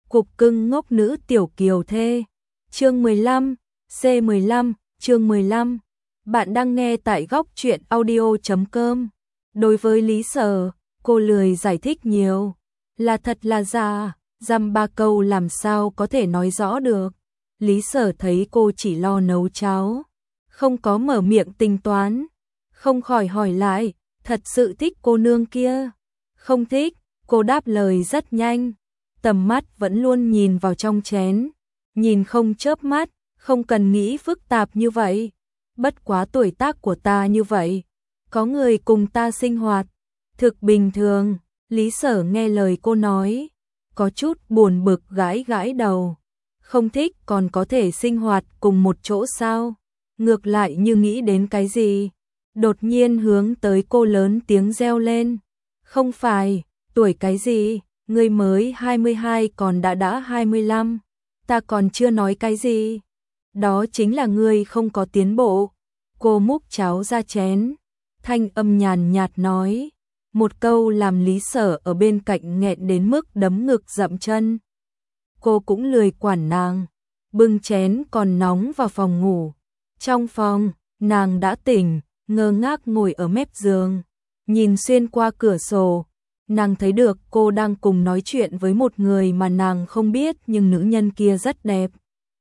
Cục cưng ngốc nữ tiểu kiều thê. Chương 15, C15, chương 15. Bạn đang nghe tại góc truyện audio.com. Đối với Lý Sở, cô lười giải thích nhiều. Là thật là giả, dăm ba câu làm sao có thể nói rõ được. Lý Sở thấy cô chỉ lo nấu cháo, không có mở miệng tính toán, không khỏi hỏi lại, thật sự thích cô nương kia? Không thích, cô đáp lời rất nhanh, tầm mắt vẫn luôn nhìn vào trong chén, nhìn không chớp mắt, không cần nghĩ phức tạp như vậy. Bất quá tuổi tác của ta như vậy, có người cùng ta sinh hoạt, thực bình thường. Lý Sở nghe lời cô nói, có chút buồn bực gãi gãi đầu. Không thích còn có thể sinh hoạt cùng một chỗ sao? Ngược lại như nghĩ đến cái gì, đột nhiên hướng tới cô lớn tiếng reo lên. Không phải, tuổi cái gì, ngươi mới 22 còn đã 25, ta còn chưa nói cái gì. Đó chính là ngươi không có tiến bộ. Cô múc cháo ra chén, thanh âm nhàn nhạt nói. Một câu làm Lý Sở ở bên cạnh nghẹn đến mức đấm ngực dậm chân. Cô cũng lười quản nàng, bưng chén còn nóng vào phòng ngủ. Trong phòng, nàng đã tỉnh, ngơ ngác ngồi ở mép giường, nhìn xuyên qua cửa sổ. Nàng thấy được cô đang cùng nói chuyện với một người mà nàng không biết, nhưng nữ nhân kia rất đẹp.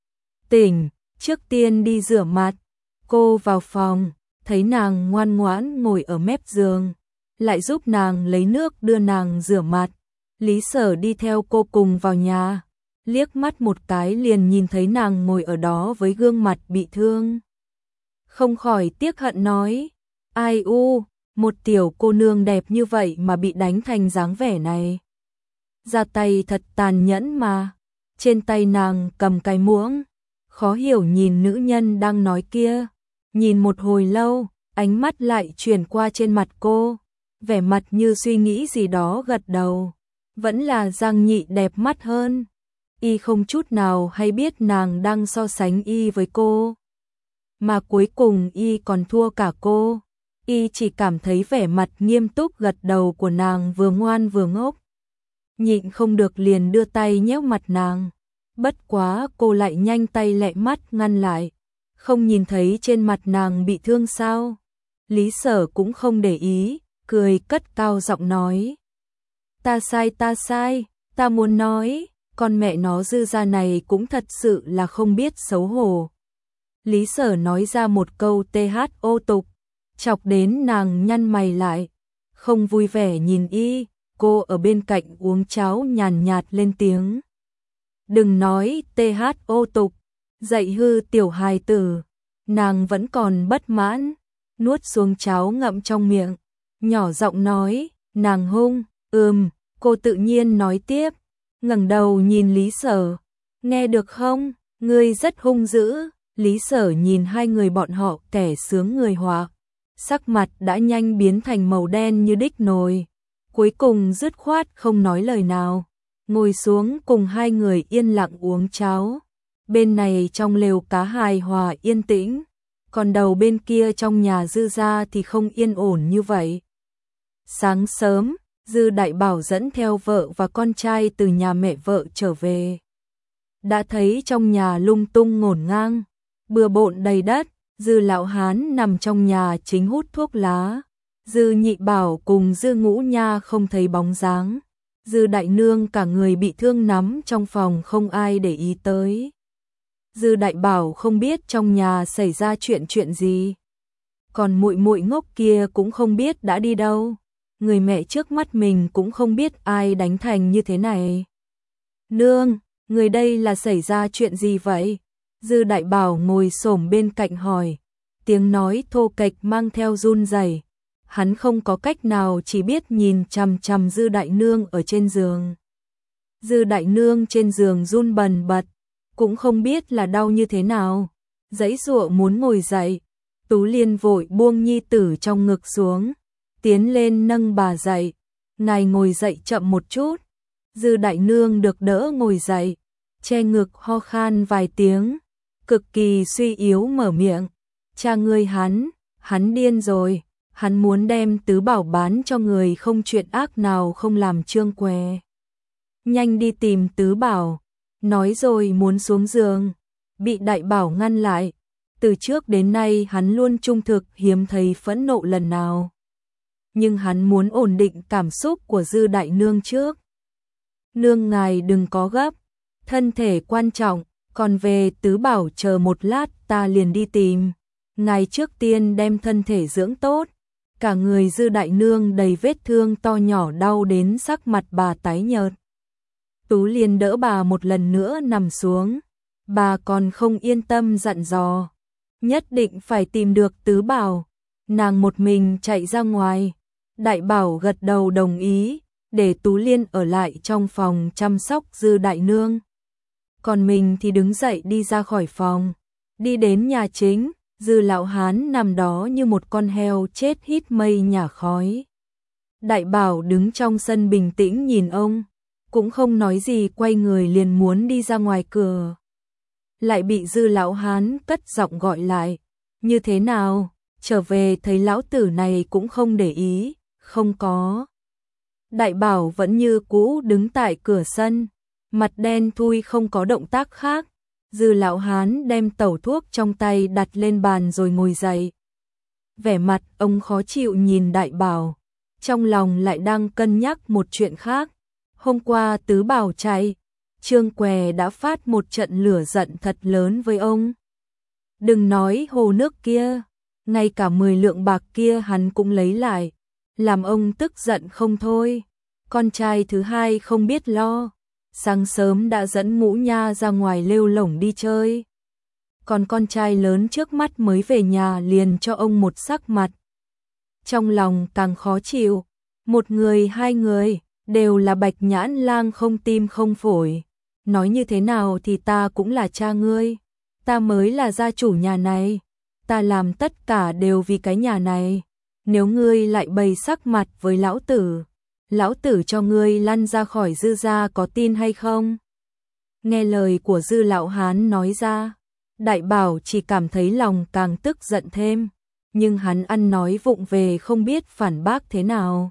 Tỉnh, trước tiên đi rửa mặt. Cô vào phòng, thấy nàng ngoan ngoãn ngồi ở mép giường, lại giúp nàng lấy nước đưa nàng rửa mặt. Lý Sở đi theo cô cùng vào nhà, liếc mắt một cái liền nhìn thấy nàng ngồi ở đó với gương mặt bị thương. Không khỏi tiếc hận nói, ai u, một tiểu cô nương đẹp như vậy mà bị đánh thành dáng vẻ này. Ra tay thật tàn nhẫn mà. Trên tay nàng cầm cái muỗng, khó hiểu nhìn nữ nhân đang nói kia. Nhìn một hồi lâu, ánh mắt lại chuyển qua trên mặt cô, vẻ mặt như suy nghĩ gì đó, gật đầu. Vẫn là Giang Nhị đẹp mắt hơn. Y không chút nào hay biết nàng đang so sánh y với cô, mà cuối cùng y còn thua cả cô. Y chỉ cảm thấy vẻ mặt nghiêm túc gật đầu của nàng vừa ngoan vừa ngốc. Nhịn không được liền đưa tay nhéo mặt nàng. Bất quá cô lại nhanh tay lẹ mắt ngăn lại. Không nhìn thấy trên mặt nàng bị thương sao? Lý Sở cũng không để ý, cười cất cao giọng nói. Ta sai, ta muốn nói, con mẹ nó dư gia này cũng thật sự là không biết xấu hổ. Lý Sở nói ra một câu THO tục, chọc đến nàng nhăn mày lại, không vui vẻ nhìn y. Cô ở bên cạnh uống cháo nhàn nhạt lên tiếng. Đừng nói THO tục, dạy hư tiểu hài tử. Nàng vẫn còn bất mãn, nuốt xuống cháo ngậm trong miệng, nhỏ giọng nói, nàng hung. Cô tự nhiên nói tiếp, ngẩng đầu nhìn Lý Sở. Nghe được không, ngươi rất hung dữ. Lý Sở nhìn hai người bọn họ kẻ sướng người họa, sắc mặt đã nhanh biến thành màu đen như đích nồi. Cuối cùng dứt khoát không nói lời nào, ngồi xuống cùng hai người yên lặng uống cháo. Bên này trong lều cá hài hòa yên tĩnh, còn đầu bên kia trong nhà Dư gia thì không yên ổn như vậy. Sáng sớm, Dư Đại Bảo dẫn theo vợ và con trai từ nhà mẹ vợ trở về. Đã thấy trong nhà lung tung ngổn ngang, bừa bộn đầy đất. Dư lão hán nằm trong nhà chính hút thuốc lá. Dư Nhị Bảo cùng Dư Ngũ Nha không thấy bóng dáng. Dư Đại Nương cả người bị thương nằm trong phòng, không ai để ý tới. Dư Đại Bảo không biết trong nhà xảy ra chuyện gì. Còn muội muội ngốc kia cũng không biết đã đi đâu. Người mẹ trước mắt mình cũng không biết ai đánh thành như thế này. Nương, người đây là xảy ra chuyện gì vậy? Dư Đại Bảo ngồi xổm bên cạnh hỏi, tiếng nói thô kệch mang theo run rẩy. Hắn không có cách nào, chỉ biết nhìn chằm chằm Dư Đại Nương ở trên giường. Dư Đại Nương trên giường run bần bật, cũng không biết là đau như thế nào, giãy giụa muốn ngồi dậy. Tú Liên vội buông nhi tử trong ngực xuống, tiến lên nâng bà dậy. Ngài ngồi dậy chậm một chút. Dư Đại Nương được đỡ ngồi dậy, che ngực ho khan vài tiếng, cực kỳ suy yếu mở miệng. Cha ngươi hắn điên rồi, hắn muốn đem Tứ Bảo bán cho người không chuyện ác nào không làm trương què. nhanh đi tìm Tứ Bảo, nói rồi muốn xuống giường, bị Đại Bảo ngăn lại. Từ trước đến nay hắn luôn trung thực, hiếm thấy phẫn nộ lần nào. Nhưng hắn muốn ổn định cảm xúc của Dư đại nương trước. Nương ngài đừng có gấp, thân thể quan trọng, còn về Tứ Bảo chờ một lát ta liền đi tìm. Ngài trước tiên đem thân thể dưỡng tốt. Cả người Dư đại nương đầy vết thương to nhỏ đau đến sắc mặt bà tái nhợt. Tú Liên đỡ bà một lần nữa nằm xuống. Bà còn không yên tâm dặn dò. Nhất định phải tìm được Tứ Bảo. Nàng một mình chạy ra ngoài. Đại Bảo gật đầu đồng ý, để Tú Liên ở lại trong phòng chăm sóc Dư đại nương. Còn mình thì đứng dậy đi ra khỏi phòng. Đi đến nhà chính, Dư lão hán nằm đó như một con heo chết hít mây nhả khói. Đại Bảo đứng trong sân bình tĩnh nhìn ông, cũng không nói gì, quay người liền muốn đi ra ngoài cửa. Lại bị Dư lão hán cất giọng gọi lại. Như thế nào, trở về thấy lão tử này cũng không để ý, không có. Đại Bảo vẫn như cũ đứng tại cửa sân, mặt đen thui không có động tác khác. Dư lão hán đem tẩu thuốc trong tay đặt lên bàn rồi ngồi dậy. Vẻ mặt ông khó chịu nhìn Đại Bảo, trong lòng lại đang cân nhắc một chuyện khác. Hôm qua Tứ Bảo chạy, Trương Què đã phát một trận lửa giận thật lớn với ông. Đừng nói hồ nước kia, ngay cả 10 lượng bạc kia hắn cũng lấy lại, làm ông tức giận không thôi. Con trai thứ hai không biết lo, sáng sớm đã dẫn Ngũ Nha ra ngoài lêu lổng đi chơi. Còn con trai lớn trước mắt mới về nhà liền cho ông một sắc mặt. Trong lòng càng khó chịu, một người hai người đều là Bạch Nhãn Lang không tim không phổi. Nói như thế nào thì ta cũng là cha ngươi, ta mới là gia chủ nhà này, ta làm tất cả đều vì cái nhà này. Nếu ngươi lại bày sắc mặt với lão tử cho ngươi lăn ra khỏi Dư gia, có tin hay không? Nghe lời của Dư lão hán nói ra, Đại Bảo chỉ cảm thấy lòng càng tức giận thêm, nhưng hắn ăn nói vụng về không biết phản bác thế nào.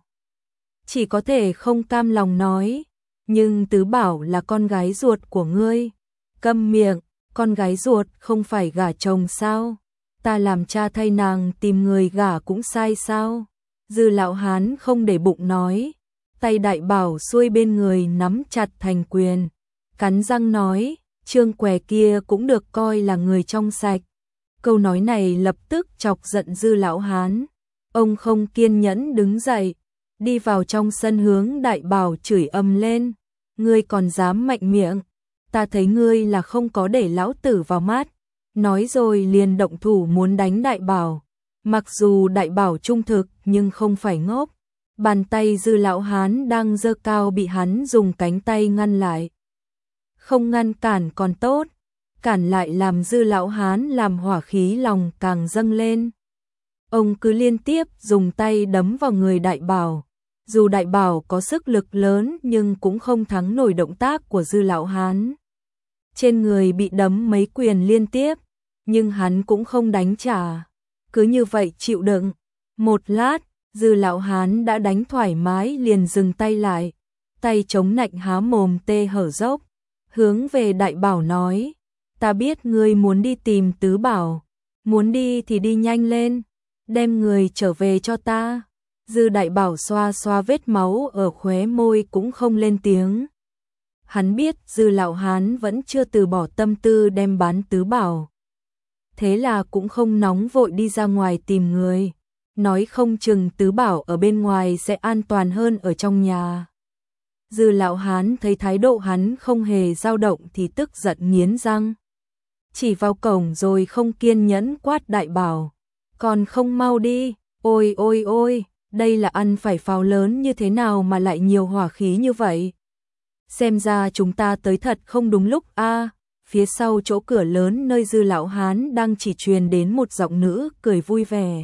Chỉ có thể không cam lòng nói, nhưng Tứ Bảo là con gái ruột của ngươi. Câm miệng, con gái ruột không phải gả chồng sao? Ta làm cha thay nàng tìm người gả cũng sai sao? Dư lão hán không để bụng nói, tay Đại Bảo xuôi bên người nắm chặt thành quyền, cắn răng nói, Trương Què kia cũng được coi là người trong sạch. Câu nói này lập tức chọc giận Dư lão hán. Ông không kiên nhẫn đứng dậy, đi vào trong sân hướng Đại Bảo chửi ầm lên. Ngươi còn dám mạnh miệng, ta thấy ngươi là không có để lão tử vào mắt. Nói rồi liền động thủ muốn đánh Đại Bảo. Mặc dù Đại Bảo trung thực nhưng không phải ngốc. Bàn tay Dư lão hán đang giơ cao bị hắn dùng cánh tay ngăn lại. Không ngăn cản còn tốt, cản lại làm Dư lão hán làm hỏa khí lòng càng dâng lên. Ông cứ liên tiếp dùng tay đấm vào người Đại Bảo. Dù Đại Bảo có sức lực lớn nhưng cũng không thắng nổi động tác của Dư lão hán. Trên người bị đấm mấy quyền liên tiếp, nhưng hắn cũng không đánh trả. Cứ như vậy chịu đựng. Một lát, Dư lão hán đã đánh thoải mái liền dừng tay lại. Tay chống nạnh há mồm tê hở dốc. Hướng về Đại Bảo nói, ta biết ngươi muốn đi tìm Tứ Bảo. Muốn đi thì đi nhanh lên, đem người trở về cho ta. Dư Đại Bảo xoa xoa vết máu ở khóe môi cũng không lên tiếng. Hắn biết Dư lão hán vẫn chưa từ bỏ tâm tư đem bán Tứ Bảo. Thế là cũng không nóng vội đi ra ngoài tìm người. Nói không chừng Tứ Bảo ở bên ngoài sẽ an toàn hơn ở trong nhà. Dư lão hán thấy thái độ hắn không hề dao động thì tức giận nghiến răng. Chỉ vào cổng rồi không kiên nhẫn quát Đại Bảo. Còn không mau đi, ôi ôi ôi, đây là ăn phải pháo lớn như thế nào mà lại nhiều hỏa khí như vậy? Xem ra chúng ta tới thật không đúng lúc a. Phía sau chỗ cửa lớn nơi Dư lão hán đang chỉ truyền đến một giọng nữ cười vui vẻ.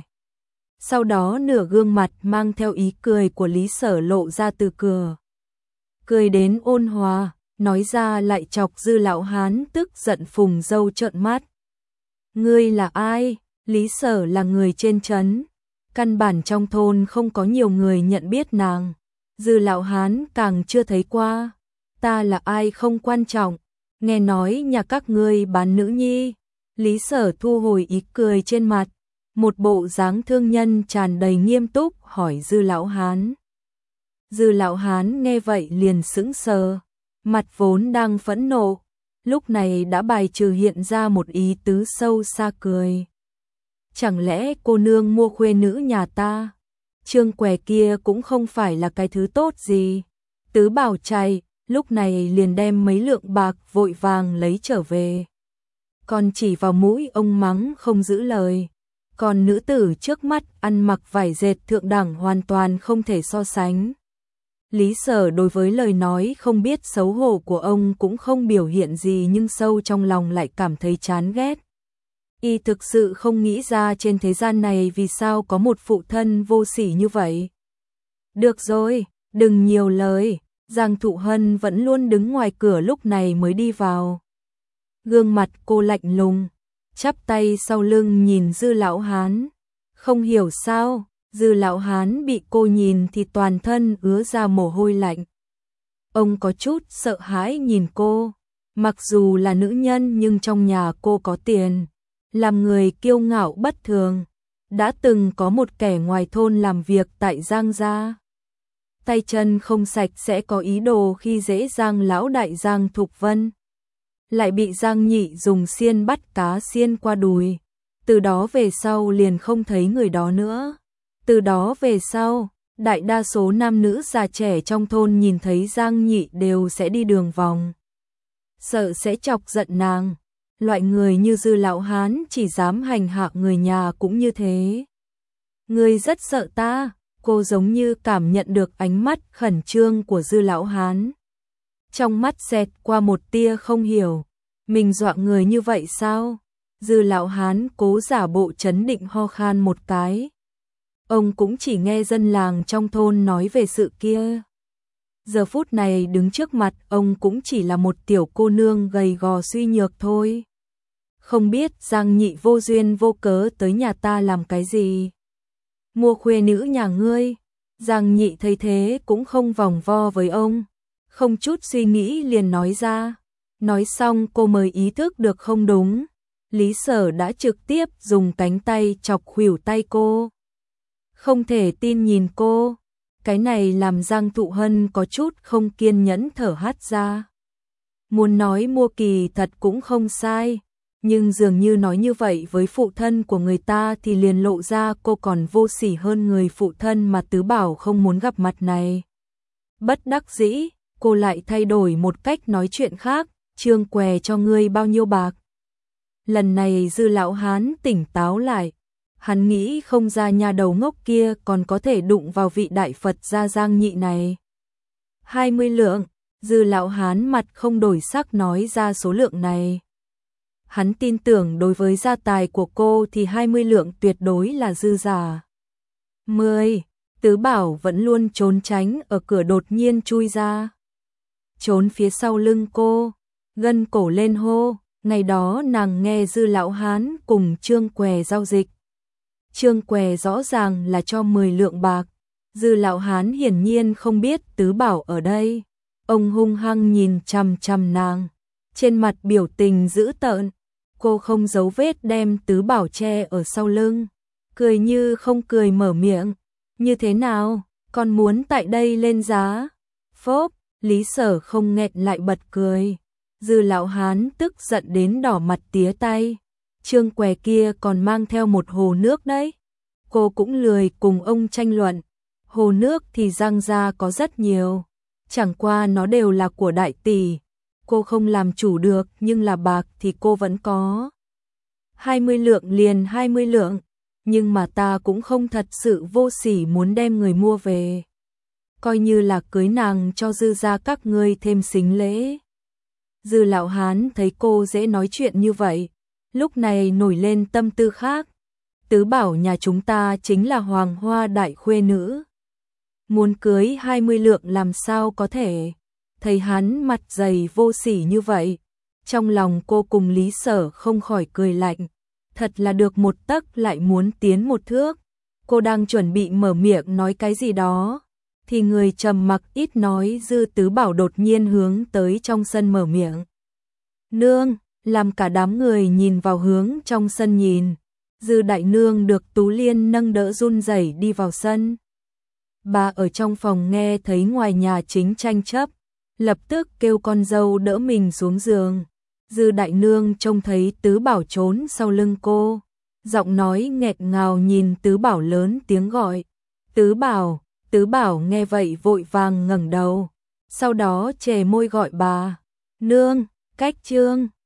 Sau đó nửa gương mặt mang theo ý cười của Lý Sở lộ ra từ cửa. Cười đến ôn hòa, nói ra lại chọc Dư lão hán tức giận phùng râu trợn mắt. Ngươi là ai? Lý Sở là người trên trấn, căn bản trong thôn không có nhiều người nhận biết nàng. Dư lão hán càng chưa thấy qua. ta là ai không quan trọng, nghe nói nhà các ngươi bán nữ nhi. Lý Sở thu hồi ý cười trên mặt, một bộ dáng thương nhân tràn đầy nghiêm túc hỏi Dư lão hán. Dư lão hán nghe vậy liền sững sờ, mặt vốn đang phẫn nộ, lúc này đã bài trừ hiện ra một ý tứ sâu xa cười. Chẳng lẽ cô nương mua khuê nữ nhà ta? Trương Què kia cũng không phải là cái thứ tốt gì. Tứ Bảo chạy, lúc này liền đem mấy lượng bạc vội vàng lấy trở về. Còn chỉ vào mũi ông mắng không giữ lời. Còn nữ tử trước mắt ăn mặc vải dệt thượng đẳng hoàn toàn không thể so sánh. Lý Sở đối với lời nói không biết xấu hổ của ông cũng không biểu hiện gì, nhưng sâu trong lòng lại cảm thấy chán ghét. Y thực sự không nghĩ ra trên thế gian này vì sao có một phụ thân vô sỉ như vậy. Được rồi, đừng nhiều lời. Giang Thụ Hân vẫn luôn đứng ngoài cửa lúc này mới đi vào. Gương mặt cô lạnh lùng, chắp tay sau lưng nhìn Dư lão hán. Không hiểu sao, Dư lão hán bị cô nhìn thì toàn thân ứa ra mồ hôi lạnh. Ông có chút sợ hãi nhìn cô, mặc dù là nữ nhân nhưng trong nhà cô có tiền, làm người kiêu ngạo bất thường, đã từng có một kẻ ngoài thôn làm việc tại Giang gia. Tay chân không sạch sẽ có ý đồ khi dễ Giang lão đại Giang Thục Vân. Lại bị Giang Nhị dùng xiên bắt cá xiên qua đùi. Từ đó về sau liền không thấy người đó nữa. Từ đó về sau, đại đa số nam nữ già trẻ trong thôn nhìn thấy Giang Nhị đều sẽ đi đường vòng. Sợ sẽ chọc giận nàng. Loại người như Dư lão hán chỉ dám hành hạ người nhà cũng như thế. Ngươi rất sợ ta. Cô giống như cảm nhận được ánh mắt khẩn trương của Dư lão hán. Trong mắt xẹt qua một tia không hiểu. Mình dọa người như vậy sao? Dư lão hán cố giả bộ trấn định ho khan một cái. Ông cũng chỉ nghe dân làng trong thôn nói về sự kia. Giờ phút này đứng trước mặt ông cũng chỉ là một tiểu cô nương gầy gò suy nhược thôi. Không biết Giang Nhị vô duyên vô cớ tới nhà ta làm cái gì. Mua khuê nữ nhà ngươi. Giang Nhị thấy thế cũng không vòng vo với ông, không chút suy nghĩ liền nói ra. Nói xong cô mới ý thức được không đúng. Lý Sở đã trực tiếp dùng cánh tay chọc khuỷu tay cô. Không thể tin nhìn cô. Cái này làm Giang Thụ Hân có chút không kiên nhẫn thở hắt ra. Muốn nói mua kỳ thật cũng không sai. Nhưng dường như nói như vậy với phụ thân của người ta thì liền lộ ra cô còn vô sỉ hơn người phụ thân mà Tứ Bảo không muốn gặp mặt này. Bất đắc dĩ, cô lại thay đổi một cách nói chuyện khác. Trương Què cho ngươi bao nhiêu bạc? Lần này Dư lão hán tỉnh táo lại. Hắn nghĩ không ra nhà đầu ngốc kia còn có thể đụng vào vị đại Phật gia Giang Nhị này. 20 lượng, Dư lão hán mặt không đổi sắc nói ra số lượng này. Hắn tin tưởng đối với gia tài của cô thì 20 lượng tuyệt đối là dư giả. 10. Tứ Bảo vẫn luôn trốn tránh ở cửa đột nhiên chui ra. Trốn phía sau lưng cô, gân cổ lên hô. Ngày đó nàng nghe Dư lão hán cùng Trương Què giao dịch. Trương Què rõ ràng là cho 10 lượng bạc. Dư lão hán hiển nhiên không biết Tứ Bảo ở đây. Ông hung hăng nhìn chằm chằm nàng, trên mặt biểu tình dữ tợn. Cô không giấu vết đem Tứ Bảo che ở sau lưng, cười như không cười mở miệng. Như thế nào, con muốn tại đây lên giá? Phốp, Lý Sở không nghẹn lại bật cười. Dư lão hán tức giận đến đỏ mặt tía tay. Trương Què kia còn mang theo một hồ nước đấy. Cô cũng lười cùng ông tranh luận. Hồ nước thì Giang gia có rất nhiều, chẳng qua nó đều là của đại tỷ. Cô không làm chủ được, nhưng là bạc thì cô vẫn có. 20 lượng liền 20 lượng, nhưng mà ta cũng không thật sự vô sỉ muốn đem người mua về. Coi như là cưới nàng cho Dư gia các ngươi thêm xính lễ. Dư lão hán thấy cô dễ nói chuyện như vậy, lúc này nổi lên tâm tư khác. Tứ Bảo nhà chúng ta chính là hoàng hoa đại khuê nữ. Muốn cưới 20 lượng làm sao có thể. Thấy hắn mặt dày vô sỉ như vậy, trong lòng cô cùng Lý Sở không khỏi cười lạnh. Thật là được một tấc lại muốn tiến một thước. Cô đang chuẩn bị mở miệng nói cái gì đó, thì người trầm mặc ít nói Dư Tứ Bảo đột nhiên hướng tới trong sân mở miệng. Nương, làm cả đám người nhìn vào hướng trong sân nhìn. Dư đại nương được Tú Liên nâng đỡ run rẩy đi vào sân. Bà ở trong phòng nghe thấy ngoài nhà chính tranh chấp, lập tức kêu con dâu đỡ mình xuống giường. Dư đại nương trông thấy Tứ Bảo trốn sau lưng cô, giọng nói nghẹt ngào nhìn Tứ Bảo lớn tiếng gọi. Tứ Bảo nghe vậy vội vàng ngẩng đầu, sau đó chề môi gọi bà. Nương, cách trương.